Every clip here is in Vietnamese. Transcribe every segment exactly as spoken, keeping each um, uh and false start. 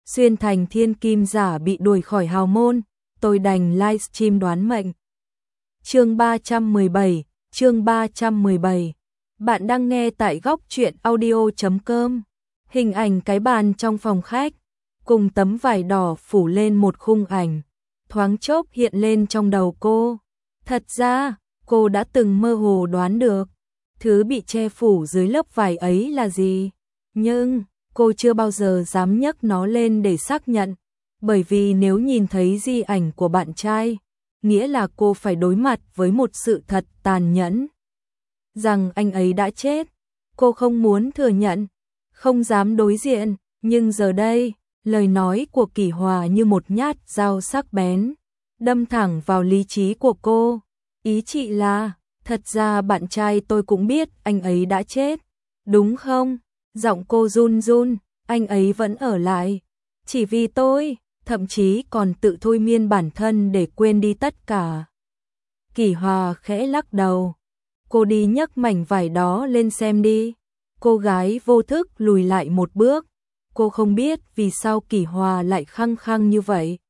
xuyên thành thiên kim giả bị đuổi khỏi hào môn, tôi đành livestream đoán mệnh. Chương ba trăm mười bảy, chương ba trăm mười bảy. Bạn đang nghe tại góc truyện audio chấm com. Hình ảnh cái bàn trong phòng khách, cùng tấm vải đỏ phủ lên một khung ảnh, thoáng chốc hiện lên trong đầu cô. Thật ra, cô đã từng mơ hồ đoán được, thứ bị che phủ dưới lớp vải ấy là gì. Nhưng, cô chưa bao giờ dám nhấc nó lên để xác nhận, bởi vì nếu nhìn thấy di ảnh của bạn trai, nghĩa là cô phải đối mặt với một sự thật tàn nhẫn. Rằng anh ấy đã chết, cô không muốn thừa nhận, không dám đối diện, nhưng giờ đây, lời nói của Kỷ Hòa như một nhát dao sắc bén, đâm thẳng vào lý trí của cô. Ý chị là, thật ra bạn trai tôi cũng biết anh ấy đã chết, đúng không? Giọng cô run run, anh ấy vẫn ở lại, chỉ vì tôi, thậm chí còn tự thôi miên bản thân để quên đi tất cả. Kỷ Hòa khẽ lắc đầu, cô đi nhấc mảnh vải đó lên xem đi. Cô gái vô thức lùi lại một bước, cô không biết vì sao Kỷ Hòa lại khăng khăng như vậy.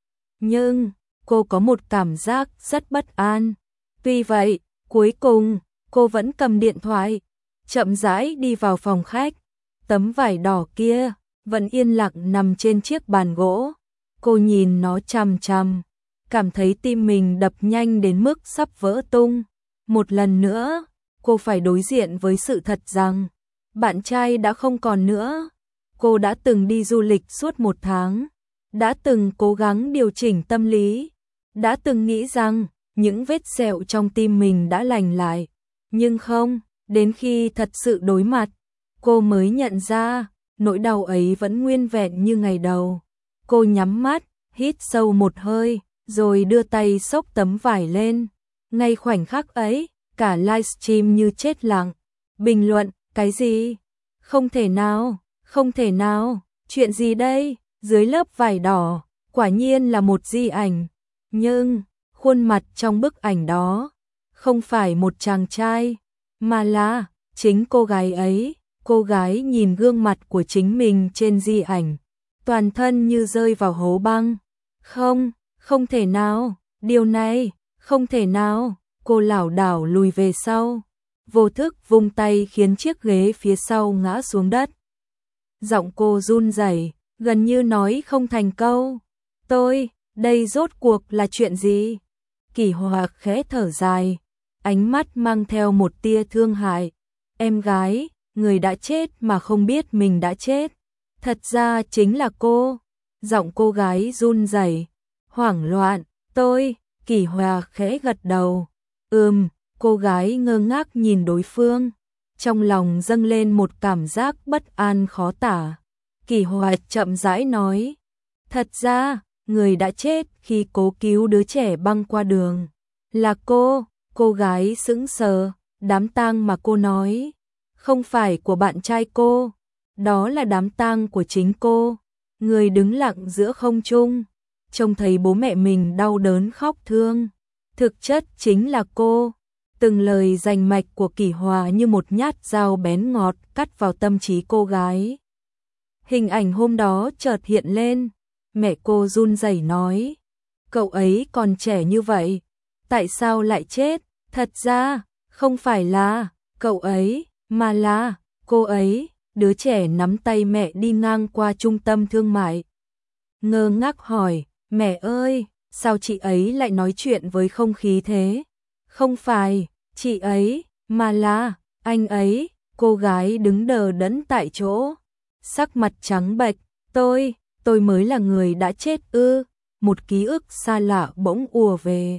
Nhưng, cô có một cảm giác rất bất an. Tuy vậy, cuối cùng, cô vẫn cầm điện thoại, chậm rãi đi vào phòng khách. Tấm vải đỏ kia vẫn yên lặng nằm trên chiếc bàn gỗ. Cô nhìn nó chằm chằm, cảm thấy tim mình đập nhanh đến mức sắp vỡ tung. Một lần nữa, cô phải đối diện với sự thật rằng bạn trai đã không còn nữa. Cô đã từng đi du lịch suốt một tháng, đã từng cố gắng điều chỉnh tâm lý, đã từng nghĩ rằng những vết sẹo trong tim mình đã lành lại. Nhưng không, đến khi thật sự đối mặt, cô mới nhận ra, nỗi đau ấy vẫn nguyên vẹn như ngày đầu. Cô nhắm mắt, hít sâu một hơi, rồi đưa tay xốc tấm vải lên. Ngay khoảnh khắc ấy, cả livestream như chết lặng. Bình luận, cái gì? Không thể nào, không thể nào, chuyện gì đây? Dưới lớp vải đỏ, quả nhiên là một di ảnh. Nhưng, khuôn mặt trong bức ảnh đó, không phải một chàng trai, mà là chính cô gái ấy. Cô gái nhìn gương mặt của chính mình trên di ảnh, toàn thân như rơi vào hố băng. Không, không thể nào, điều này, không thể nào. Cô lảo đảo lùi về sau, vô thức vung tay khiến chiếc ghế phía sau ngã xuống đất. Giọng cô run rẩy, gần như nói không thành câu. Tôi, đây rốt cuộc là chuyện gì? Kỷ Hòa khẽ thở dài, ánh mắt mang theo một tia thương hại. Em gái, người đã chết mà không biết mình đã chết. Thật ra chính là cô. Giọng cô gái run rẩy, hoảng loạn. Tôi, Kỷ Hòa khẽ gật đầu. Ừm, cô gái ngơ ngác nhìn đối phương. Trong lòng dâng lên một cảm giác bất an khó tả. Kỷ Hòa chậm rãi nói. Thật ra, người đã chết khi cố cứu đứa trẻ băng qua đường. Là cô, cô gái sững sờ. Đám tang mà cô nói, không phải của bạn trai cô, đó là đám tang của chính cô. Người đứng lặng giữa không trung, trông thấy bố mẹ mình đau đớn khóc thương. Thực chất chính là cô. Từng lời rành mạch của Kỷ Hòa như một nhát dao bén ngọt cắt vào tâm trí cô gái. Hình ảnh hôm đó chợt hiện lên, mẹ cô run rẩy nói, cậu ấy còn trẻ như vậy, tại sao lại chết? Thật ra, không phải là cậu ấy, mà là cô ấy. Đứa trẻ nắm tay mẹ đi ngang qua trung tâm thương mại, ngơ ngác hỏi, mẹ ơi, sao chị ấy lại nói chuyện với không khí thế? Không phải chị ấy, mà là anh ấy. Cô gái đứng đờ đẫn tại chỗ, sắc mặt trắng bệch. Tôi, tôi mới là người đã chết ư? Một ký ức xa lạ bỗng ùa về.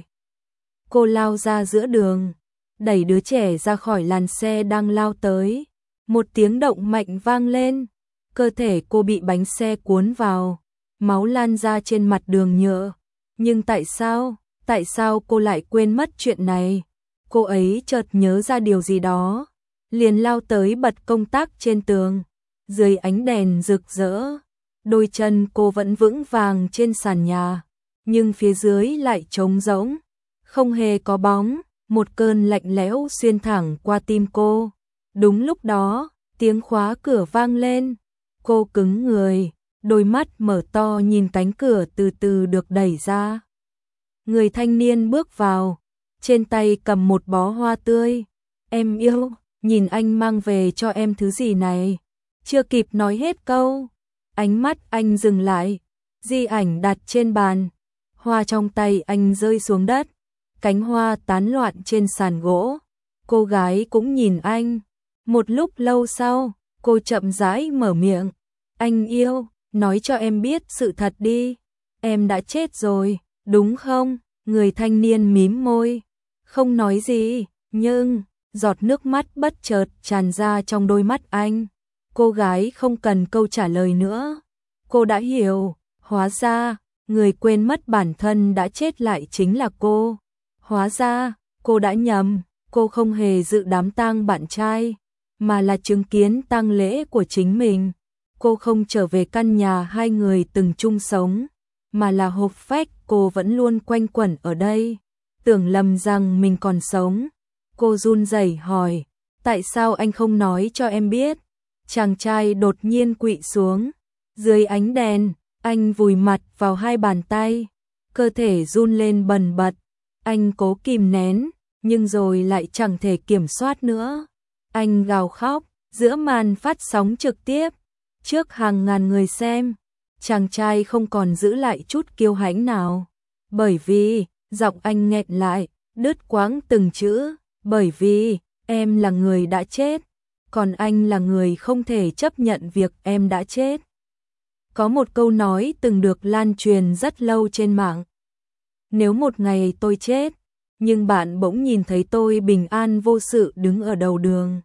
Cô lao ra giữa đường, đẩy đứa trẻ ra khỏi làn xe đang lao tới. Một tiếng động mạnh vang lên, cơ thể cô bị bánh xe cuốn vào, máu lan ra trên mặt đường nhựa. Nhưng tại sao, tại sao cô lại quên mất chuyện này? Cô ấy chợt nhớ ra điều gì đó, liền lao tới bật công tắc trên tường. Dưới ánh đèn rực rỡ, đôi chân cô vẫn vững vàng trên sàn nhà, nhưng phía dưới lại trống rỗng, không hề có bóng. Một cơn lạnh lẽo xuyên thẳng qua tim cô. Đúng lúc đó, tiếng khóa cửa vang lên. Cô cứng người, đôi mắt mở to nhìn cánh cửa từ từ được đẩy ra. Người thanh niên bước vào, trên tay cầm một bó hoa tươi. Em yêu, nhìn anh mang về cho em thứ gì này. Chưa kịp nói hết câu, ánh mắt anh dừng lại, di ảnh đặt trên bàn. Hoa trong tay anh rơi xuống đất, cánh hoa tán loạn trên sàn gỗ. Cô gái cũng nhìn anh. Một lúc lâu sau, cô chậm rãi mở miệng. Anh yêu, nói cho em biết sự thật đi. Em đã chết rồi, đúng không? Người thanh niên mím môi, không nói gì, nhưng giọt nước mắt bất chợt tràn ra trong đôi mắt anh. Cô gái không cần câu trả lời nữa. Cô đã hiểu, hóa ra, người quên mất bản thân đã chết lại chính là cô. Hóa ra, cô đã nhầm, cô không hề dự đám tang bạn trai, mà là chứng kiến tang lễ của chính mình. Cô không trở về căn nhà hai người từng chung sống, mà là hộp phách cô vẫn luôn quanh quẩn ở đây. Tưởng lầm rằng mình còn sống. Cô run rẩy hỏi, tại sao anh không nói cho em biết? Chàng trai đột nhiên quỵ xuống. Dưới ánh đèn, anh vùi mặt vào hai bàn tay, cơ thể run lên bần bật. Anh cố kìm nén, nhưng rồi lại chẳng thể kiểm soát nữa. Anh gào khóc, giữa màn phát sóng trực tiếp, trước hàng ngàn người xem. Chàng trai không còn giữ lại chút kiêu hãnh nào. Bởi vì, giọng anh nghẹn lại, đứt quãng từng chữ. Bởi vì, em là người đã chết, còn anh là người không thể chấp nhận việc em đã chết. Có một câu nói từng được lan truyền rất lâu trên mạng. Nếu một ngày tôi chết, nhưng bạn bỗng nhìn thấy tôi bình an vô sự đứng ở đầu đường,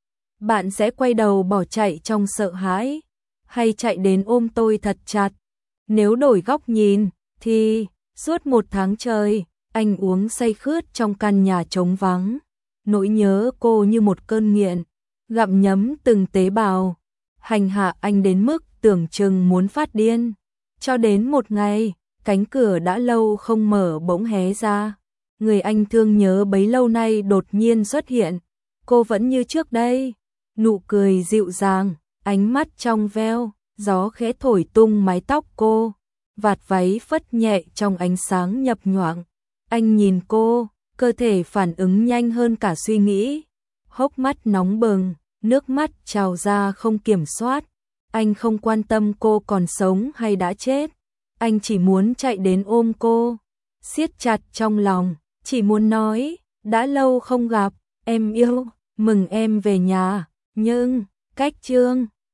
bạn sẽ quay đầu bỏ chạy trong sợ hãi, hay chạy đến ôm tôi thật chặt? Nếu đổi góc nhìn, thì suốt một tháng trời, anh uống say khướt trong căn nhà trống vắng. Nỗi nhớ cô như một cơn nghiện, gặm nhấm từng tế bào, hành hạ anh đến mức tưởng chừng muốn phát điên. Cho đến một ngày, cánh cửa đã lâu không mở bỗng hé ra. Người anh thương nhớ bấy lâu nay đột nhiên xuất hiện. Cô vẫn như trước đây, nụ cười dịu dàng, ánh mắt trong veo, gió khẽ thổi tung mái tóc cô, vạt váy phất nhẹ trong ánh sáng nhập nhoạng. Anh nhìn cô, cơ thể phản ứng nhanh hơn cả suy nghĩ, hốc mắt nóng bừng, nước mắt trào ra không kiểm soát. Anh không quan tâm cô còn sống hay đã chết, anh chỉ muốn chạy đến ôm cô, siết chặt trong lòng, chỉ muốn nói, đã lâu không gặp, em yêu, mừng em về nhà. Nhưng, cách chương